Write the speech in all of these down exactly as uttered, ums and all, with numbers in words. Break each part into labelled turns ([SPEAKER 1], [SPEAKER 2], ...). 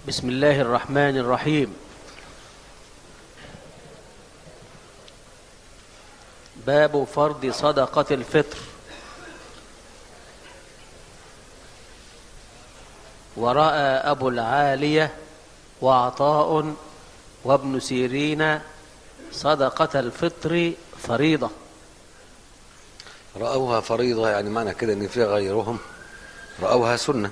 [SPEAKER 1] بسم الله الرحمن الرحيم. باب فرض صدقة الفطر. ورأى أبو العالية وعطاء وابن سيرين صدقة الفطر فريضة.
[SPEAKER 2] رأوها فريضة يعني معنى كده ان في غيرهم رأوها سنة.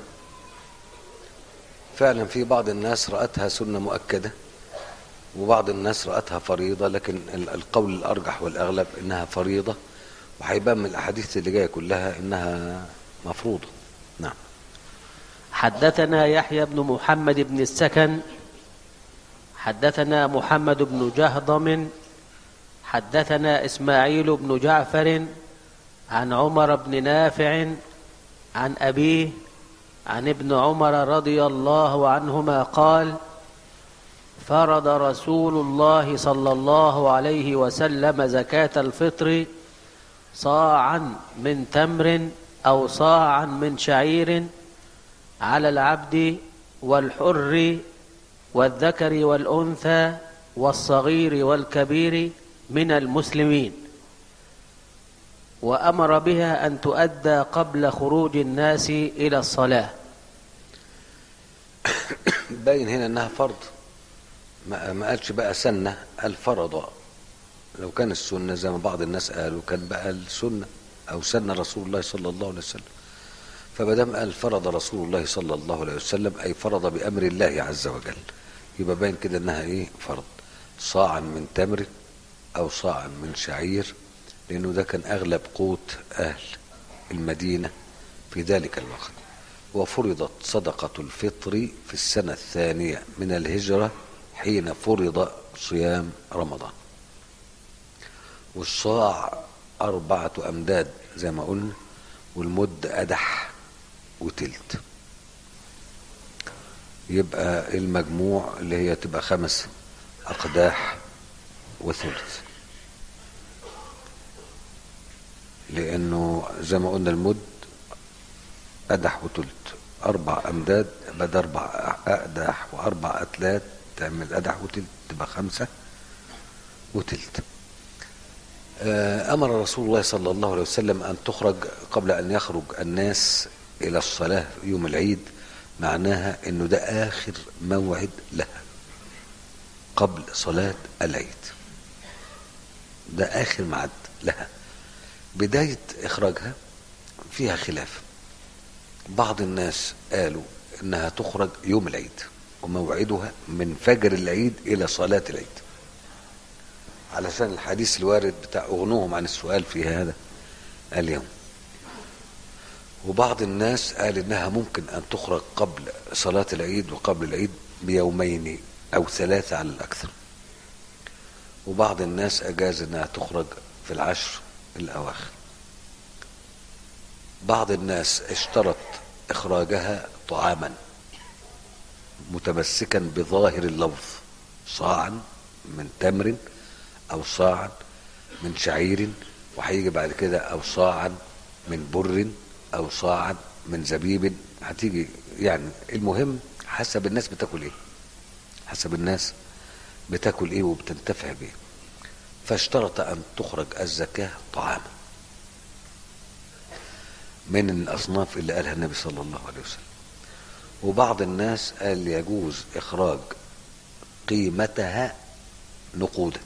[SPEAKER 2] فعلا في بعض الناس رأتها سنة مؤكدة وبعض الناس رأتها فريضة، لكن القول الأرجح والأغلب إنها فريضة، وهيبان من الأحاديث اللي جاية كلها إنها مفروضة. نعم.
[SPEAKER 1] حدثنا يحيى بن محمد بن السكن حدثنا محمد بن جهضم حدثنا إسماعيل بن جعفر عن عمر بن نافع عن أبيه عن ابن عمر رضي الله عنهما قال: فرض رسول الله صلى الله عليه وسلم زكاة الفطر صاعا من تمر أو صاعا من شعير على العبد والحر والذكر والأنثى والصغير والكبير من المسلمين، وأمر بها أن تؤدى قبل خروج الناس إلى الصلاة.
[SPEAKER 2] باين هنا انها فرض، ما قالش بقى سنة، قال فرض. لو كان السنة زي ما بعض الناس قالوا كان بقى السنة او سنة رسول الله صلى الله عليه وسلم. فمادام قال فرض رسول الله صلى الله عليه وسلم اي فرض بامر الله عز وجل، يبقى باين كده انها ايه؟ فرض. صاعا من تمر او صاعا من شعير، لانه ده كان اغلب قوت اهل المدينة في ذلك الوقت. وفرضت صدقة الفطر في السنة الثانية من الهجرة حين فرض صيام رمضان. والصاع أربعة أمداد زي ما قلنا، والمد أدح وتلت، يبقى المجموع اللي هي تبقى خمس أقداح وثلث، لأنه زي ما قلنا المد أدح وتلت، أربع أمداد بدل أربع أقداح وأربع أتلات تعمل أدح وتلت، تبقى خمسة وتلت. أمر رسول الله صلى الله عليه وسلم أن تخرج قبل أن يخرج الناس إلى الصلاة يوم العيد، معناها أنه ده آخر موعد لها قبل صلاة العيد، ده آخر معد لها. بداية إخراجها فيها خلاف. بعض الناس قالوا انها تخرج يوم العيد وموعدها من فجر العيد الى صلاة العيد، علشان الحديث الوارد بتاع اغنوهم عن السؤال في هذا اليوم. وبعض الناس قال انها ممكن ان تخرج قبل صلاة العيد وقبل العيد بيومين او ثلاثة على الاكثر. وبعض الناس اجاز انها تخرج في العشر الاواخر. بعض الناس اشترط اخراجها طعاما متمسكا بظاهر اللفظ، صاعا من تمر او صاعا من شعير، وهيجي بعد كده او صاعا من بر او صاعا من زبيب، هتيجي يعني. المهم حسب الناس بتاكل ايه، حسب الناس بتاكل ايه وبتنتفع بيه. فاشترط ان تخرج الزكاة طعاما من الأصناف اللي قالها النبي صلى الله عليه وسلم. وبعض الناس قال يجوز إخراج قيمتها نقودا.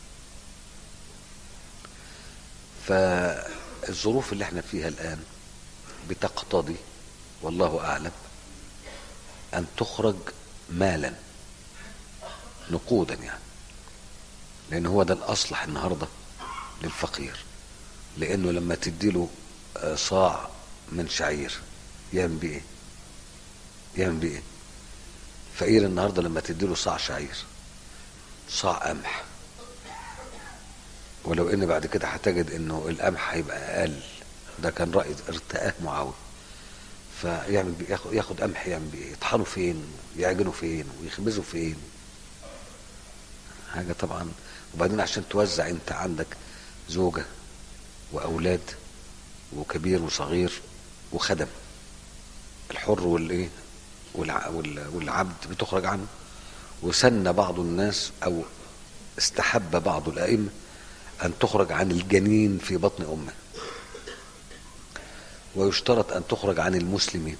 [SPEAKER 2] فالظروف اللي احنا فيها الآن بتقتضي والله أعلم أن تخرج مالا نقودا، يعني لأن هو ده الأصلح النهاردة للفقير. لأنه لما تديله صاع من شعير يعمل بيه ايه؟ يعمل بيه ايه؟ فقير النهارده لما تديله صاع شعير، صاع قمح، ولو ان بعد كده هتجد انه القمح هيبقى اقل، ده كان رأي ارتقاه معاوية. فيعمل بيه ياخد, ياخد قمح يعمل بيه ايه؟ يطحنه فين؟ يعجنه فين؟ ويخبزه فين؟ حاجه طبعا. وبعدين عشان توزع، انت عندك زوجه واولاد وكبير وصغير وخدم، الحر والايه والعبد بتخرج عنه. وسن بعض الناس أو استحب بعض الأئمة أن تخرج عن الجنين في بطن أمه، ويشترط أن تخرج عن المسلمين،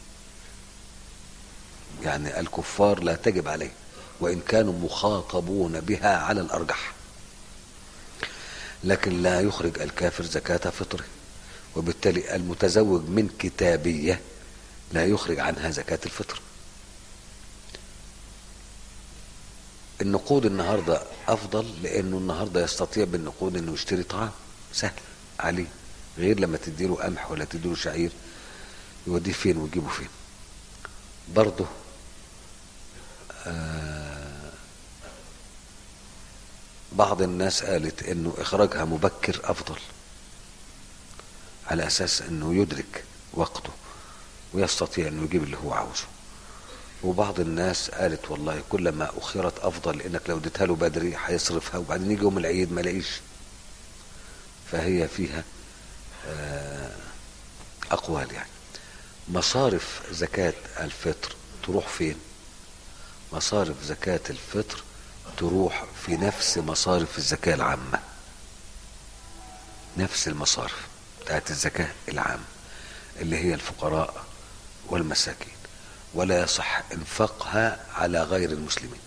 [SPEAKER 2] يعني الكفار لا تجب عليه وإن كانوا مخاطبون بها على الأرجح، لكن لا يخرج الكافر زكاة فطره، وبالتالي المتزوج من كتابية لا يخرج عنها زكاة الفطر. النقود النهاردة أفضل، لأنه النهاردة يستطيع بالنقود أنه يشتري طعام سهل عليه، غير لما تديله قمح ولا تديله شعير يوديه فين ويجيبه فين. برضه آه بعض الناس قالت انه اخراجها مبكر افضل، على اساس انه يدرك وقته ويستطيع انه يجيب اللي هو عاوزه. وبعض الناس قالت والله كلما اخرت افضل، لانك لو اديتها له بدري هيصرفها وبعدين يجي يوم العيد ما لاقيش. فهي فيها آه اقوال. يعني مصارف زكاة الفطر تروح فين؟ مصارف زكاة الفطر تروح في نفس مصارف الزكاة العامة، نفس المصارف بتاعت الزكاة العامة اللي هي الفقراء والمساكين، ولا يصح انفاقها على غير المسلمين.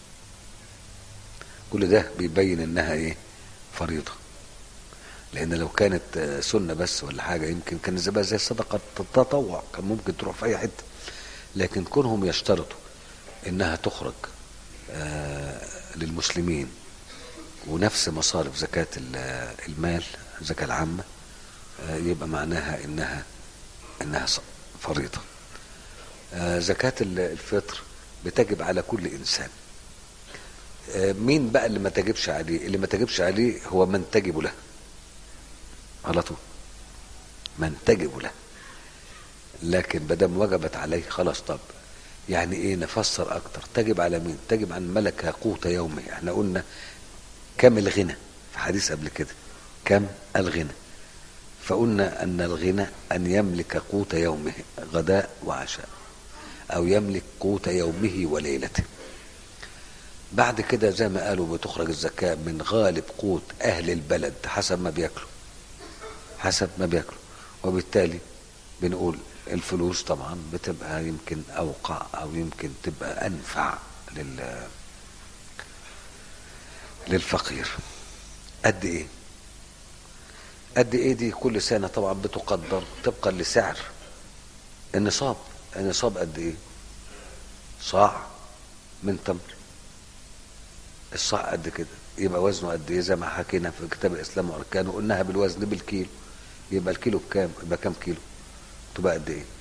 [SPEAKER 2] كل ده بيبين انها ايه؟ فريضة. لان لو كانت سنة بس ولا حاجة يمكن كان زي زي صدقة التطوع، كان ممكن تروح في اي حتة. لكن كونهم يشترطوا انها تخرج آه للمسلمين ونفس مصارف زكاة المال الزكاة العامة، آه يبقى معناها انها انها فريضة. آه زكاة الفطر بتجب على كل انسان. آه مين بقى اللي ما تجبش عليه؟ اللي ما تجبش عليه هو من تجب له على طول، من تجب له. لكن بدم وجبت عليه خلاص. طب يعني ايه؟ نفسر اكتر. تجب على مين؟ تجب عن ملك قوت يومه. احنا قلنا كم الغنى في حديث قبل كده، كم الغنى، فقلنا ان الغنى ان يملك قوت يومه غداء وعشاء، او يملك قوت يومه وليلته. بعد كده زي ما قالوا بتخرج الزكاة من غالب قوت اهل البلد حسب ما بياكلوا، حسب ما بياكلوا. وبالتالي بنقول الفلوس طبعا بتبقى يمكن اوقع او يمكن تبقى انفع لل للفقير. قد ايه؟ قد ايه دي كل سنة طبعا بتقدر طبقا لسعر النصاب. النصاب قد ايه؟ صاع من تمر. الصاع قد كده، يبقى وزنه قد ايه؟ زي ما حكينا في كتاب الاسلام واركانه، قلناها بالوزن بالكيلو. يبقى الكيلو بكام؟ يبقى كام كيلو؟ تبقى قد ايه؟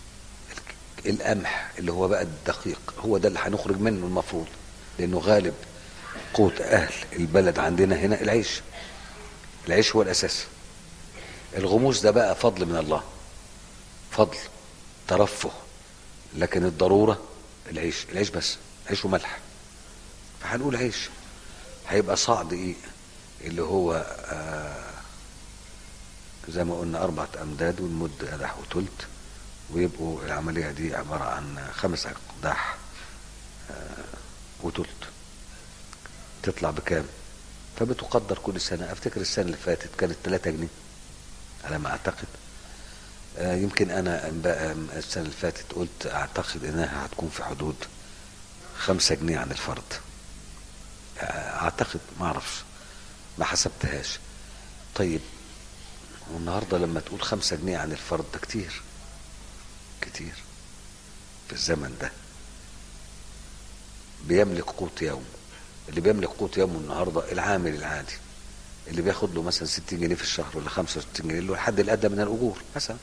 [SPEAKER 2] القمح اللي هو بقى الدقيق هو ده اللي هنخرج منه المفروض، لانه غالب قوت اهل البلد عندنا هنا العيش. العيش هو الاساس. الغموس ده بقى فضل من الله، فضل ترفه، لكن الضرورة العيش. العيش بس، عيش وملح. فهنقول عيش هيبقى صاع دقيق اللي هو آه زي ما قلنا أربعة أمداد، والمد قدح وتلت، ويبقوا العملية دي عبارة عن خمس أقداح آه وتلت. تطلع بكام؟ فبتقدر كل سنة. أفتكر السنة اللي فاتت كانت ثلاثة جنيه على ما أعتقد. آه يمكن أنا بقى السنة اللي فاتت قلت أعتقد إنها هتكون في حدود خمسة جنيه عن الفرد. آه أعتقد، ما أعرفش، ما حسبتهاش. طيب والنهاردة لما تقول خمسة جنيه عن الفرد ده كتير كتير في الزمن ده. بيملك قوت يوم. اللي بيملك قوت يومه النهاردة العامل العادي اللي بياخد له مثلا ستين جنيه في الشهر ولا خمسة وستين جنيه اللي هو الحد الأدنى من الأجور مثلا.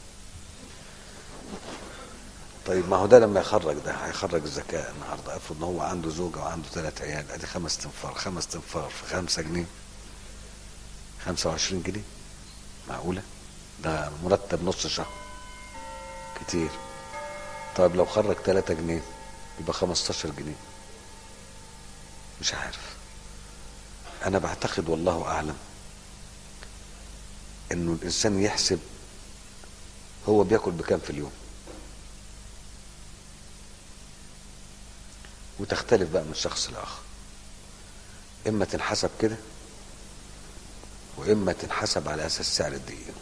[SPEAKER 2] طيب ما هو ده لما يخرج ده هيخرج الزكاة النهاردة، افرض ان هو عنده زوجة وعنده ثلاث عيال، ادي خمس تنفار، خمس تنفار في خمسة جنيه، خمسة وعشرين جنيه. معقولة؟ ده مرتب نص شهر، كتير. طيب لو خرج ثلاثة جنيه يبقى خمستاشر جنيه. مش عارف. انا بعتقد والله اعلم انه الانسان يحسب هو بياكل بكام في اليوم. وتختلف بقى من شخص لآخر. إما تنحسب كده وإما تنحسب على أساس سعر الدقيق.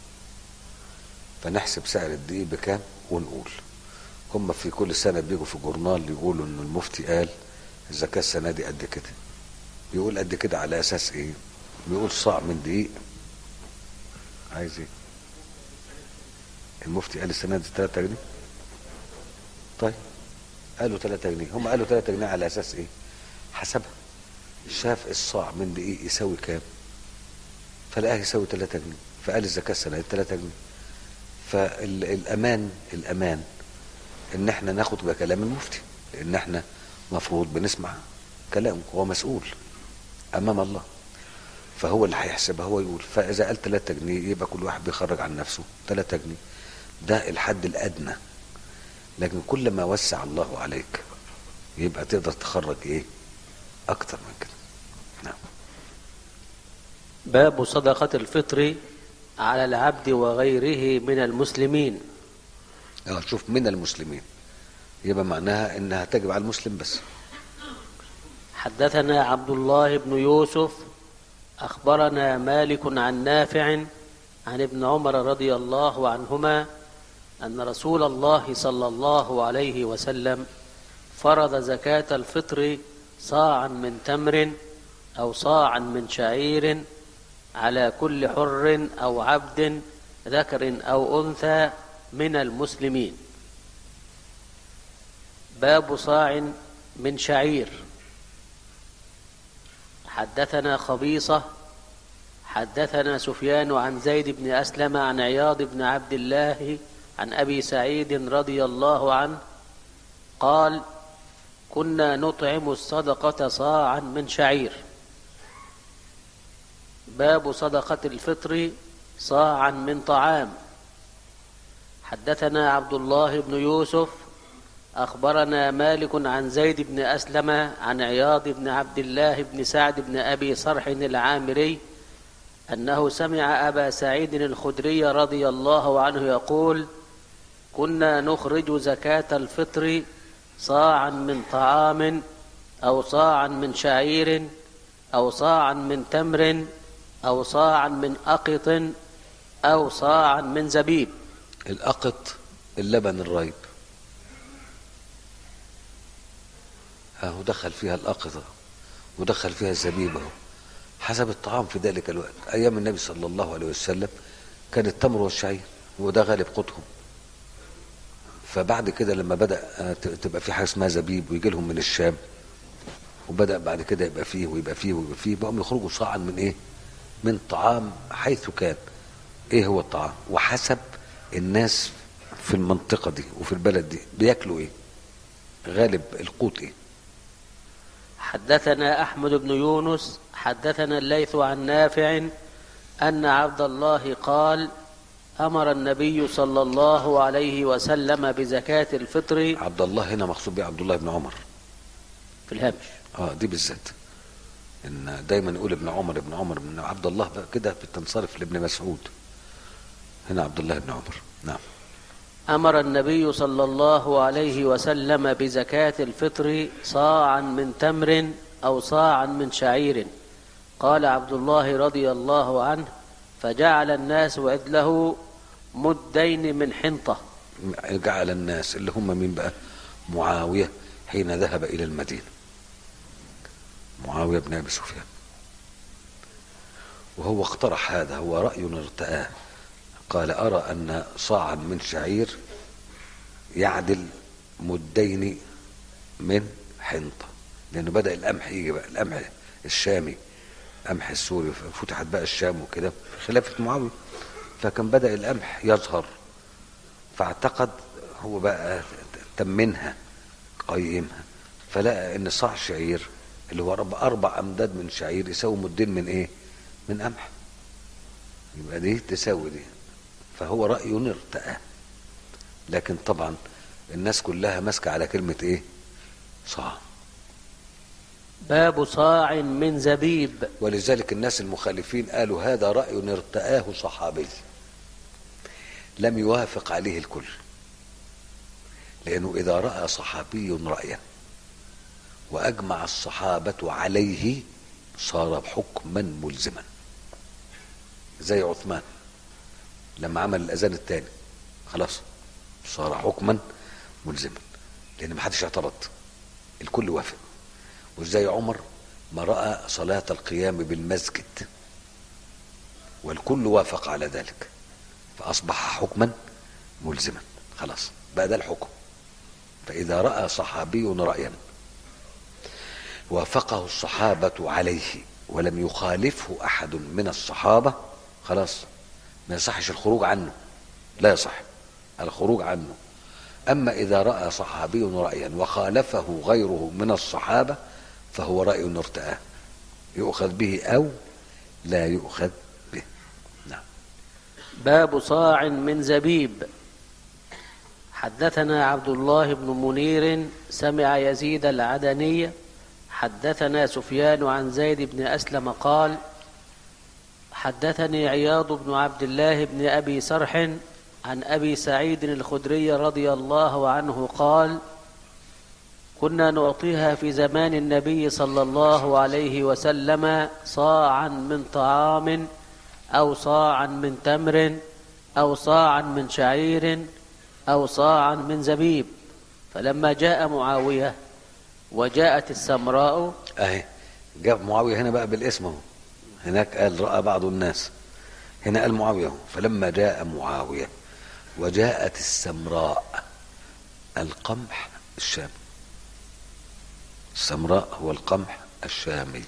[SPEAKER 2] فنحسب سعر الدقيق بكام ونقول. هم في كل سنة بيجوا في جورنال يقولوا إن المفتي قال الزكاة السنة دي قد كده. يقول قد كده على أساس إيه؟ بيقول صاع من دقيق. عايز إيه؟ المفتي قال السنة دي ثلاثة جنيه. طيب قالوا ثلاثة جنيه، هم قالوا ثلاثة جنيه على أساس إيه؟ حسبها، شاف الصاع من دقيق يساوي كام فلقاه يساوي ثلاثة جنيه، فقال الزكاة السنة دي ثلاثة جنيه. فالأمان الأمان إن إحنا ناخد بكلام المفتي، لأن إحنا مفروض بنسمع كلامه، هو مسؤول أمام الله، فهو اللي هيحسبها هو يقول. فإذا قال ثلاثة جنيه يبقى كل واحد بيخرج عن نفسه ثلاثة جنيه، ده الحد الأدنى. لكن كل ما وسع الله عليك يبقى تقدر تخرج إيه أكتر من كده. نعم.
[SPEAKER 1] باب صدقة الفطر على العبد وغيره من المسلمين.
[SPEAKER 2] اه شوف من المسلمين يبقى معناها انها تجب على المسلم بس.
[SPEAKER 1] حدثنا عبد الله بن يوسف أخبرنا مالك عن نافع عن ابن عمر رضي الله عنهما أن رسول الله صلى الله عليه وسلم فرض زكاة الفطر صاعا من تمر أو صاعا من شعير على كل حر أو عبد ذكر أو أنثى من المسلمين. باب صاع من شعير. حدثنا خبيصة حدثنا سفيان عن زيد بن أسلم عن عياض بن عبد الله عن أبي سعيد رضي الله عنه قال كنا نطعم الصدقة صاعا من شعير. باب صدقة الفطر صاعا من طعام. حدثنا عبد الله بن يوسف أخبرنا مالك عن زيد بن أسلم عن عياض بن عبد الله بن سعد بن أبي صرح العامري أنه سمع أبا سعيد الخدري رضي الله عنه يقول كنا نخرج زكاة الفطر صاعا من طعام أو صاعا من شعير أو صاعا من تمر أو صاعا من أقط أو صاعا من زبيب.
[SPEAKER 2] الأقط اللبن الرايب، اهو دخل فيها الأقطة ودخل فيها الزبيب اهو حسب الطعام في ذلك الوقت. أيام النبي صلى الله عليه وسلم كان التمر والشعير وده غالب قوتهم. فبعد كده لما بدأ تبقى في حاجة اسمها زبيب ويجي لهم من الشام، وبدأ بعد كده يبقى فيه ويبقى فيه ويبقى فيه، بقوا يخرجوا صاعا من ايه؟ من طعام حيث كان. ايه هو الطعام؟ وحسب الناس في المنطقة دي وفي البلد دي بياكلوا ايه؟ غالب القوت ايه؟
[SPEAKER 1] حدثنا أحمد بن يونس حدثنا الليث عن نافع أن عبد الله قال أمر النبي صلى الله عليه وسلم بزكاة الفطر.
[SPEAKER 2] عبد الله هنا مقصود بيه عبد الله بن عمر
[SPEAKER 1] في الهامش.
[SPEAKER 2] اه دي بالذات ان دايما يقول ابن عمر ابن عمر ابن عبد الله بقى كده بتنصرف لابن مسعود. هنا عبد الله بن عمر. نعم.
[SPEAKER 1] أمر النبي صلى الله عليه وسلم بزكاة الفطر صاعا من تمر أو صاعا من شعير. قال عبد الله رضي الله عنه فجعل الناس عدله مدين من حنطة.
[SPEAKER 2] جعل الناس اللي هم مين بقى؟ معاوية حين ذهب إلى المدينة، معاوية بن أبي سفيان، وهو اقترح هذا، هو رأي ارتآه. قال أرى أن صاعا من شعير يعدل مدين من حنطة، لأنه بدأ القمح يجي بقى، القمح الشامي قمح السوري، فتحت بقى الشام وكده في خلافة معاوية، فكان بدأ القمح يظهر، فاعتقد هو بقى تمنها قيمها، فلقى ان صاع شعير اللي هو اربع امداد من شعير يساوي مدين من ايه؟ من قمح، يبقى دي تساوي دي. فهو رأيه ارتأى، لكن طبعا الناس كلها ماسكه على كلمة ايه؟ صاع.
[SPEAKER 1] باب صاع من زبيب.
[SPEAKER 2] ولذلك الناس المخالفين قالوا هذا رأي ارتآه صحابي لم يوافق عليه الكل، لأنه إذا رأى صحابي رأيا وأجمع الصحابة عليه صار حكما ملزما. زي عثمان لما عمل الأذان الثاني خلاص صار حكما ملزما، لأن ما حدش اعترض، الكل وافق. وزي عمر ما رأى صلاة القيام بالمسجد والكل وافق على ذلك، فأصبح حكما ملزما، خلاص بقى ده الحكم. فإذا رأى صحابي رأيا وافقه الصحابة عليه ولم يخالفه أحد من الصحابة، خلاص ما يصحش الخروج عنه، لا يصح الخروج عنه. أما إذا رأى صحابي رأيا وخالفه غيره من الصحابة فهو رأي ارتآه، يؤخذ به أو لا يؤخذ به. نعم.
[SPEAKER 1] باب صاع من زبيب. حدثنا عبد الله بن منير سمع يزيد العدني حدثنا سفيان عن زيد بن أسلم قال حدثني عياض بن عبد الله بن أبي سرح عن أبي سعيد الخدري رضي الله عنه قال كنا نعطيها في زمان النبي صلى الله عليه وسلم صاعا من طعام أو صاعا من تمر أو صاعا من شعير أو صاعا من زبيب. فلما جاء معاوية وجاءت السمراء،
[SPEAKER 2] اهي جاب معاوية هنا بقى بالاسم، هناك قال رأى بعض الناس، هنا قال معاوية. فلما جاء معاوية وجاءت السمراء، القمح الشامي، السمراء هو القمح الشامي.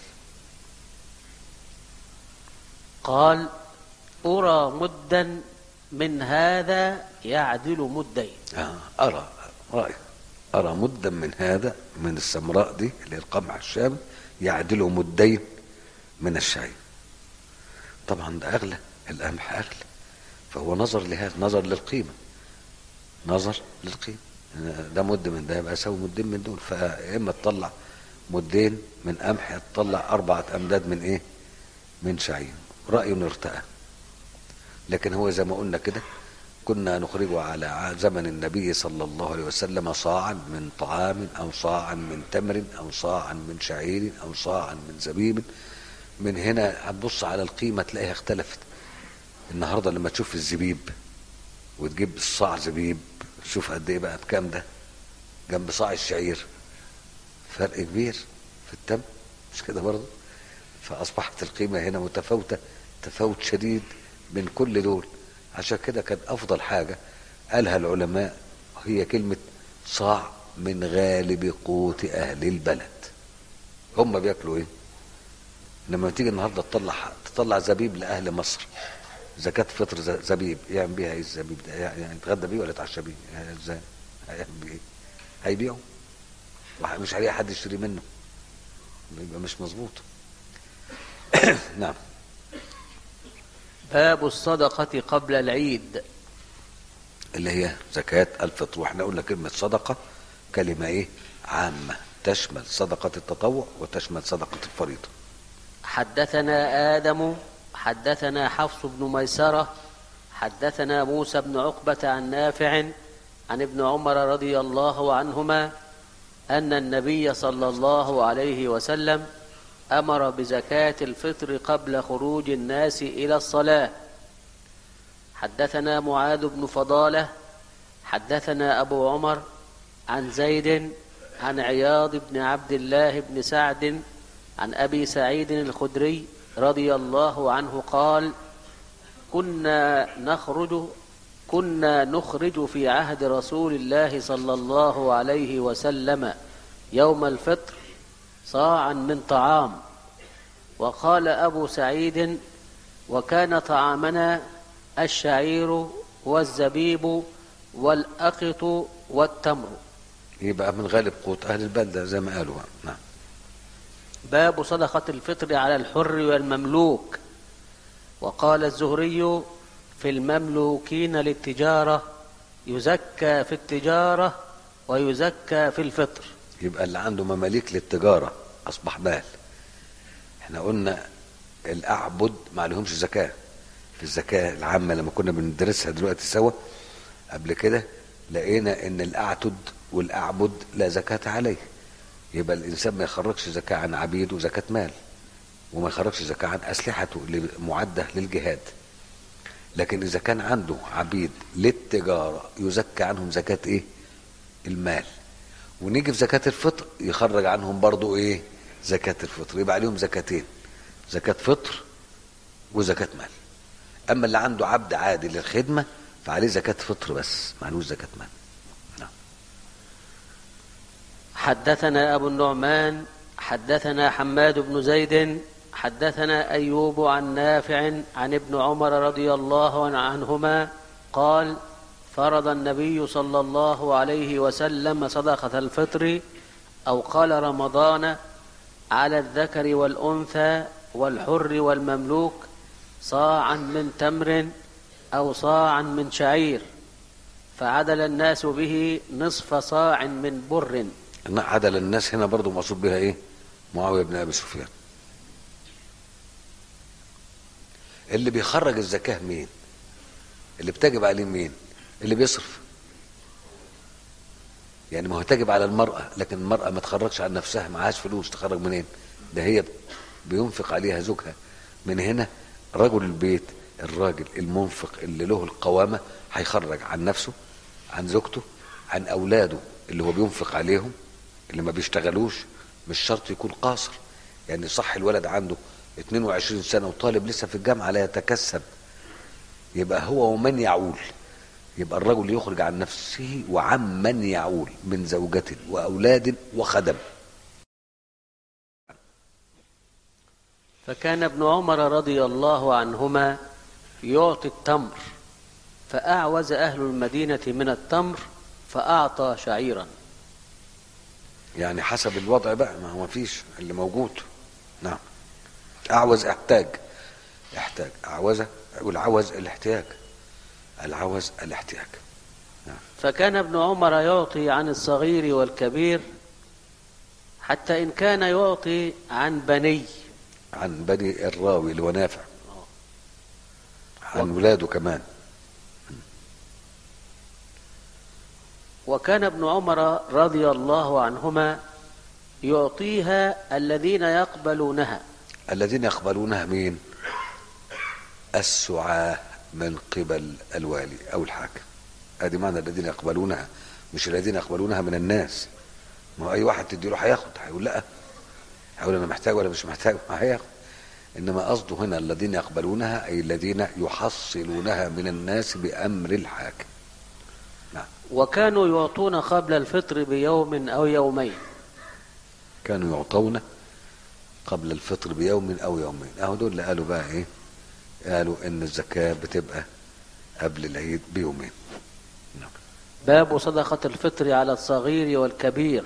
[SPEAKER 1] قال أرى مدا من هذا يعدل مدين.
[SPEAKER 2] آه أرى رأي أرى مدا من هذا، من السمراء دي اللي القمح الشامي، يعدل مدين من الشعير. طبعا ده أغلى، القمح أغلى، فهو نظر لهذا، نظر للقيمة، نظر للقيمة. ده مد من ده يبقى يساوي مدين من دول، فإما تطلع مدين من قمح تطلع أربعة أمداد من إيه؟ من شعير. رأي ارتأى. لكن هو زي ما قلنا كده كنا نخرجه على زمن النبي صلى الله عليه وسلم صاعا من طعام أو صاعا من تمر أو صاعا من شعير أو صاعا من زبيب. من هنا هتبص على القيمة تلاقيها اختلفت. النهاردة لما تشوف الزبيب وتجيب الصاع زبيب، شوف قد ايه بقى بكام ده جنب صاع الشعير، فرق كبير في التم، مش كده برضه؟ فأصبحت القيمة هنا متفاوتة تفاوت شديد بين كل دول. عشان كده كان أفضل حاجة قالها العلماء هي كلمة صاع من غالب قوت أهل البلد. هم بياكلوا ايه؟ لما تيجي النهارده تطلع تطلع زبيب لأهل مصر، زكاة فطر زبيب، يعمل بيها ايه الزبيب ده؟ يعني يتغدى بيه ولا يتعشى بيه؟ ازاي؟ هيعمل بيه ايه؟ هيبيعه؟ مش هيلاقي حد يشتري منه، يبقى مش مظبوط. نعم.
[SPEAKER 1] باب الصدقة قبل العيد،
[SPEAKER 2] اللي هي زكاة الفطر. واحنا قلنا كلمة صدقة كلمة ايه؟ عامة، تشمل صدقة التطوع وتشمل صدقة الفريضة.
[SPEAKER 1] حدثنا آدم حدثنا حفص بن ميسرة حدثنا موسى بن عقبة عن نافع عن ابن عمر رضي الله عنهما أن النبي صلى الله عليه وسلم أمر بزكاة الفطر قبل خروج الناس إلى الصلاة. حدثنا معاذ بن فضالة حدثنا أبو عمر عن زيد عن عياض بن عبد الله بن سعد عن أبي سعيد الخدري رضي الله عنه قال كنا نخرج كنا نخرج في عهد رسول الله صلى الله عليه وسلم يوم الفطر صاعا من طعام. وقال أبو سعيد وكان طعامنا الشعير والزبيب والأقط والتمر.
[SPEAKER 2] يبقى من غالب قوت أهل البلدة زي ما قالوا. نعم.
[SPEAKER 1] باب صدقة الفطر على الحر والمملوك. وقال الزهري في المملوكين للتجارة يزكى في التجارة ويزكى في الفطر.
[SPEAKER 2] يبقى اللي عنده مماليك للتجارة أصبح مال. احنا قلنا الأعبد ما عليهمش زكاة. في الزكاة العامة لما كنا بندرسها دلوقتي سوا قبل كده لقينا ان الأعتد والأعبد لا زكاة عليه. يبقى الإنسان ما يخرجش زكاة عن عبيده زكاة مال، وما يخرجش زكاة عن أسلحته اللي معدة للجهاد. لكن إذا كان عنده عبيد للتجارة يزكى عنهم زكاة إيه؟ المال. ونيجي في زكاة الفطر يخرج عنهم برضو إيه؟ زكاة الفطر. يبقى عليهم زكاتين، زكاة فطر وزكاة مال. أما اللي عنده عبد عادي للخدمة فعليه زكاة فطر بس، معلوش زكاة مال. نعم.
[SPEAKER 1] حدثنا أبو النعمان حدثنا حماد بن زيد حدثنا أيوب عن نافع عن ابن عمر رضي الله عنهما قال: فرض النبي صلى الله عليه وسلم صدقة الفطر أو قال رمضان على الذكر والأنثى والحر والمملوك صاعا من تمر أو صاعا من شعير، فعدل الناس به نصف صاع من بر.
[SPEAKER 2] عدل الناس هنا برضو مقصود بها ايه؟ معاوية بن ابي سفيان. اللي بيخرج الزكاة مين؟ اللي بتجب عليه مين؟ اللي بيصرف. يعني ما هو تجب على المرأة، لكن المرأة ما تخرجش عن نفسها، معهاش فلوس تخرج منين؟ ده هي بينفق عليها زوجها. من هنا رجل البيت، الراجل المنفق اللي له القوامة هيخرج عن نفسه، عن زوجته، عن أولاده اللي هو بينفق عليهم، اللي ما بيشتغلوش. مش شرط يكون قاصر، يعني صح الولد عنده اتنين وعشرين سنة وطالب لسه في الجامعة لا يتكسب، يبقى هو ومن يعول. يبقى الرجل يخرج عن نفسه وعن من يعول من زوجة وأولاد وخدم.
[SPEAKER 1] فكان ابن عمر رضي الله عنهما يعطي التمر، فأعوز أهل المدينة من التمر فأعطى شعيرا.
[SPEAKER 2] يعني حسب الوضع بقى، ما هو ما فيش اللي موجود. نعم. أعوز احتاج، احتاج أعوزة، والعوز الاحتياج، العوز الاحتياج. نعم.
[SPEAKER 1] فكان ابن عمر يعطي عن الصغير والكبير، حتى إن كان يعطي عن بني،
[SPEAKER 2] عن بني الراوي اللي هو نافع، عن ولاده كمان.
[SPEAKER 1] وكان ابن عمر رضي الله عنهما يعطيها الذين يقبلونها.
[SPEAKER 2] الذين يقبلونها مين؟ السعاة من قبل الوالي أو الحاكم. هذه معنى الذين يقبلونها، مش الذين يقبلونها من الناس. ما هو أي واحد تدي له هياخد، هيقول لا، هيقول أنا محتاج ولا مش محتاج، هياخد. إنما قصده هنا الذين يقبلونها أي الذين يحصلونها من الناس بأمر الحاكم. نعم.
[SPEAKER 1] وكانوا يعطون قبل الفطر بيوم أو يومين.
[SPEAKER 2] كانوا يعطون قبل الفطر بيوم أو يومين. أهو دول اللي قالوا بقى إيه؟ قالوا إن الزكاة بتبقى قبل العيد بيومين. نعم.
[SPEAKER 1] باب صدقة الفطر على الصغير والكبير.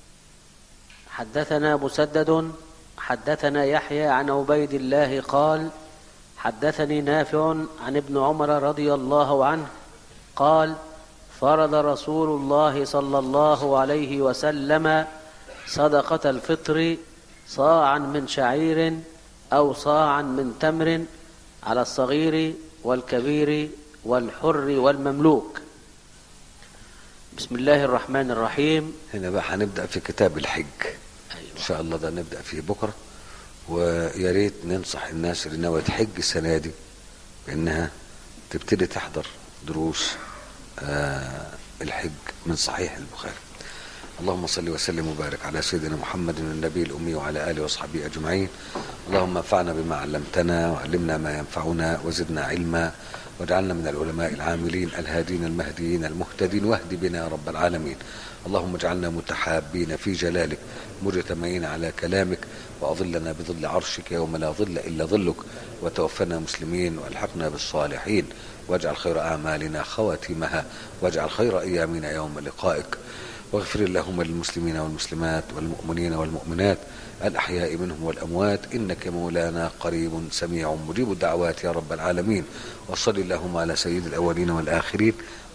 [SPEAKER 1] حدثنا مسدد حدثنا يحيى عن عبيد الله قال: حدثني نافع عن ابن عمر رضي الله عنه قال: فرض رسول الله صلى الله عليه وسلم صدقة الفطر صاعا من شعير أو صاعا من تمر على الصغير والكبير والحر والمملوك. بسم الله الرحمن الرحيم.
[SPEAKER 2] هنا بقى هنبدأ في كتاب الحج.
[SPEAKER 1] أيوة.
[SPEAKER 2] إن شاء الله ده نبدأ فيه بكرة، ويا ريت ننصح الناس اللي ناوية تحج السنة دي بأنها تبتدي تحضر دروس آه الحج من صحيح البخاري. اللهم صل وسلم وبارك على سيدنا محمد النبي الأمي وعلى آله وصحبه أجمعين. اللهم انفعنا بما علمتنا وعلمنا ما ينفعنا وزدنا علما، واجعلنا من العلماء العاملين الهادين المهديين المهتدين، واهد بنا يا رب العالمين. اللهم اجعلنا متحابين في جلالك مجتمعين على كلامك، وأظلنا بظل عرشك يوم لا ظل إلا ظلك، وتوفنا مسلمين والحقنا بالصالحين، واجعل خير أعمالنا خواتيمها، واجعل خير أيامنا يوم لقائك. واغفر اللهم للمسلمين والمسلمات والمؤمنين والمؤمنات الأحياء منهم والأموات، إنك مولانا قريب سميع مجيب الدعوات يا رب العالمين. وصل اللهم على سيد الأولين والآخرين